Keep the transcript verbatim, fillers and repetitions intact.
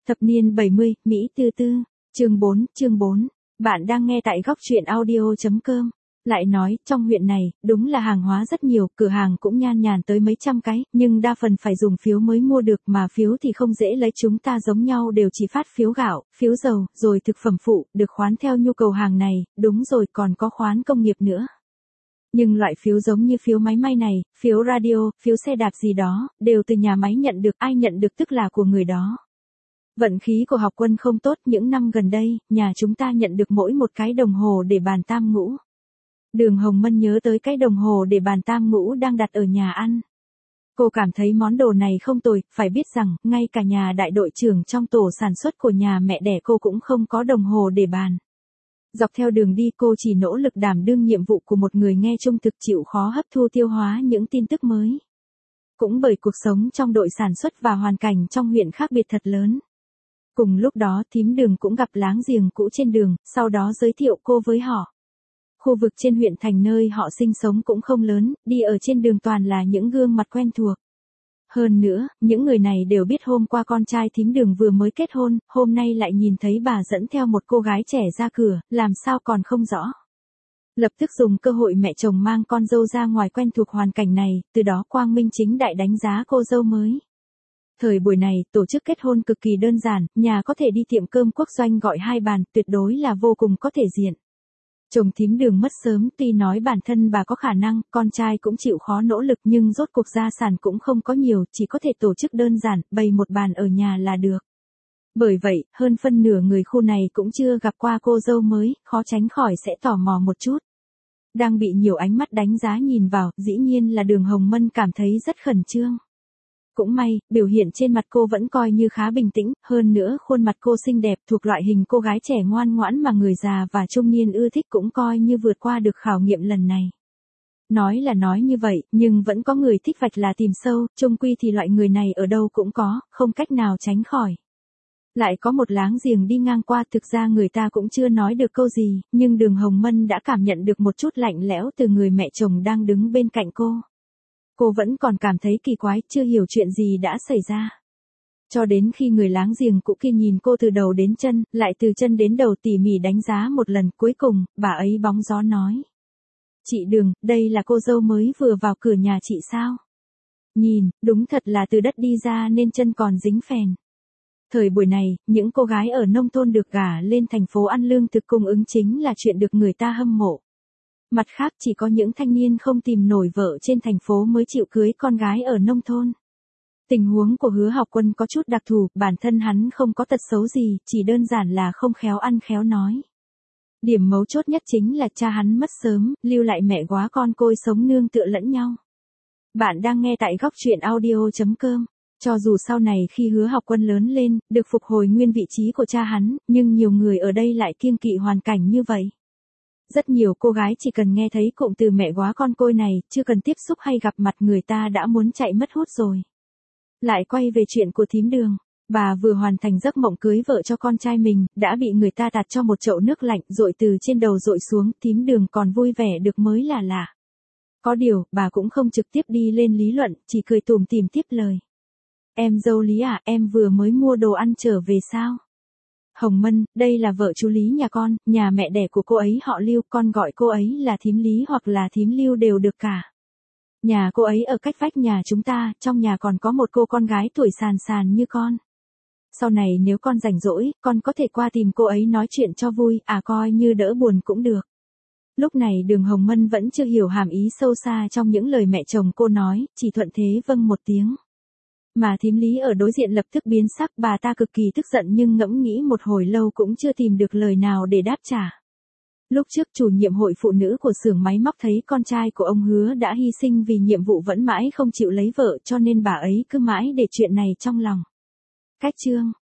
Thập niên bảy mươi, Mỹ Tư Tư, chương bốn, chương bốn. Bạn đang nghe tại góc truyện audio chấm com. Lại nói, trong huyện này, đúng là hàng hóa rất nhiều, cửa hàng cũng nhan nhản tới mấy trăm cái, nhưng đa phần phải dùng phiếu mới mua được, mà phiếu thì không dễ lấy, chúng ta giống nhau đều chỉ phát phiếu gạo, phiếu dầu, rồi thực phẩm phụ, được khoán theo nhu cầu hàng này, đúng rồi, còn có khoán công nghiệp nữa. Nhưng loại phiếu giống như phiếu máy may này, phiếu radio, phiếu xe đạp gì đó, đều từ nhà máy nhận được, ai nhận được tức là của người đó. Vận khí của học quân không tốt, những năm gần đây, nhà chúng ta nhận được mỗi một cái đồng hồ để bàn tam ngũ. Đường Hồng Mân nhớ tới cái đồng hồ để bàn tam ngũ đang đặt ở nhà ăn. Cô cảm thấy món đồ này không tồi, phải biết rằng, ngay cả nhà đại đội trưởng trong tổ sản xuất của nhà mẹ đẻ cô cũng không có đồng hồ để bàn. Dọc theo đường đi cô chỉ nỗ lực đảm đương nhiệm vụ của một người nghe trung thực, chịu khó hấp thu tiêu hóa những tin tức mới. Cũng bởi cuộc sống trong đội sản xuất và hoàn cảnh trong huyện khác biệt thật lớn. Cùng lúc đó thím Đường cũng gặp láng giềng cũ trên đường, sau đó giới thiệu cô với họ. Khu vực trên huyện thành nơi họ sinh sống cũng không lớn, đi ở trên đường toàn là những gương mặt quen thuộc. Hơn nữa, những người này đều biết hôm qua con trai thím Đường vừa mới kết hôn, hôm nay lại nhìn thấy bà dẫn theo một cô gái trẻ ra cửa, làm sao còn không rõ. Lập tức dùng cơ hội mẹ chồng mang con dâu ra ngoài quen thuộc hoàn cảnh này, từ đó quang minh chính đại đánh giá cô dâu mới. Thời buổi này, tổ chức kết hôn cực kỳ đơn giản, nhà có thể đi tiệm cơm quốc doanh gọi hai bàn, tuyệt đối là vô cùng có thể diện. Chồng thím Đường mất sớm, tuy nói bản thân bà có khả năng, con trai cũng chịu khó nỗ lực nhưng rốt cuộc gia sản cũng không có nhiều, chỉ có thể tổ chức đơn giản, bày một bàn ở nhà là được. Bởi vậy, hơn phân nửa người khu này cũng chưa gặp qua cô dâu mới, khó tránh khỏi sẽ tò mò một chút. Đang bị nhiều ánh mắt đánh giá nhìn vào, dĩ nhiên là Đường Hồng Mân cảm thấy rất khẩn trương. Cũng may, biểu hiện trên mặt cô vẫn coi như khá bình tĩnh, hơn nữa khuôn mặt cô xinh đẹp, thuộc loại hình cô gái trẻ ngoan ngoãn mà người già và trung niên ưa thích, cũng coi như vượt qua được khảo nghiệm lần này. Nói là nói như vậy, nhưng vẫn có người thích vạch là tìm sâu, chung quy thì loại người này ở đâu cũng có, không cách nào tránh khỏi. Lại có một láng giềng đi ngang qua, thực ra người ta cũng chưa nói được câu gì, nhưng Đường Hồng Mân đã cảm nhận được một chút lạnh lẽo từ người mẹ chồng đang đứng bên cạnh cô. Cô vẫn còn cảm thấy kỳ quái, chưa hiểu chuyện gì đã xảy ra. Cho đến khi người láng giềng cũ kia nhìn cô từ đầu đến chân, lại từ chân đến đầu tỉ mỉ đánh giá một lần, cuối cùng, bà ấy bóng gió nói. Chị Đường, đây là cô dâu mới vừa vào cửa nhà chị sao? Nhìn, đúng thật là từ đất đi ra nên chân còn dính phèn. Thời buổi này, những cô gái ở nông thôn được gả lên thành phố ăn lương thực cung ứng chính là chuyện được người ta hâm mộ. Mặt khác chỉ có những thanh niên không tìm nổi vợ trên thành phố mới chịu cưới con gái ở nông thôn. Tình huống của Hứa Học Quân có chút đặc thù, bản thân hắn không có tật xấu gì, chỉ đơn giản là không khéo ăn khéo nói. Điểm mấu chốt nhất chính là cha hắn mất sớm, lưu lại mẹ góa con côi sống nương tựa lẫn nhau. Bạn đang nghe tại góc truyện audio chấm com. Cho dù sau này khi Hứa Học Quân lớn lên, được phục hồi nguyên vị trí của cha hắn, nhưng nhiều người ở đây lại kiêng kỵ hoàn cảnh như vậy. Rất nhiều cô gái chỉ cần nghe thấy cụm từ mẹ góa con côi này, chưa cần tiếp xúc hay gặp mặt người ta đã muốn chạy mất hút rồi. Lại quay về chuyện của thím Đường, bà vừa hoàn thành giấc mộng cưới vợ cho con trai mình, đã bị người ta tạt cho một chậu nước lạnh, dội từ trên đầu dội xuống, thím Đường còn vui vẻ được mới là lạ. Có điều, bà cũng không trực tiếp đi lên lý luận, chỉ cười tủm tỉm tiếp lời. Em dâu Lý à, em vừa mới mua đồ ăn trở về sao? Hồng Mân, đây là vợ chú Lý nhà con, nhà mẹ đẻ của cô ấy họ Lưu, con gọi cô ấy là thím Lý hoặc là thím Lưu đều được cả. Nhà cô ấy ở cách vách nhà chúng ta, trong nhà còn có một cô con gái tuổi sàn sàn như con. Sau này nếu con rảnh rỗi, con có thể qua tìm cô ấy nói chuyện cho vui, à coi như đỡ buồn cũng được. Lúc này Đường Hồng Mân vẫn chưa hiểu hàm ý sâu xa trong những lời mẹ chồng cô nói, chỉ thuận thế vâng một tiếng. Mà thím Lý ở đối diện lập tức biến sắc, bà ta cực kỳ tức giận nhưng ngẫm nghĩ một hồi lâu cũng chưa tìm được lời nào để đáp trả. Lúc trước chủ nhiệm hội phụ nữ của xưởng máy móc thấy con trai của ông Hứa đã hy sinh vì nhiệm vụ vẫn mãi không chịu lấy vợ, cho nên bà ấy cứ mãi để chuyện này trong lòng. Cách chương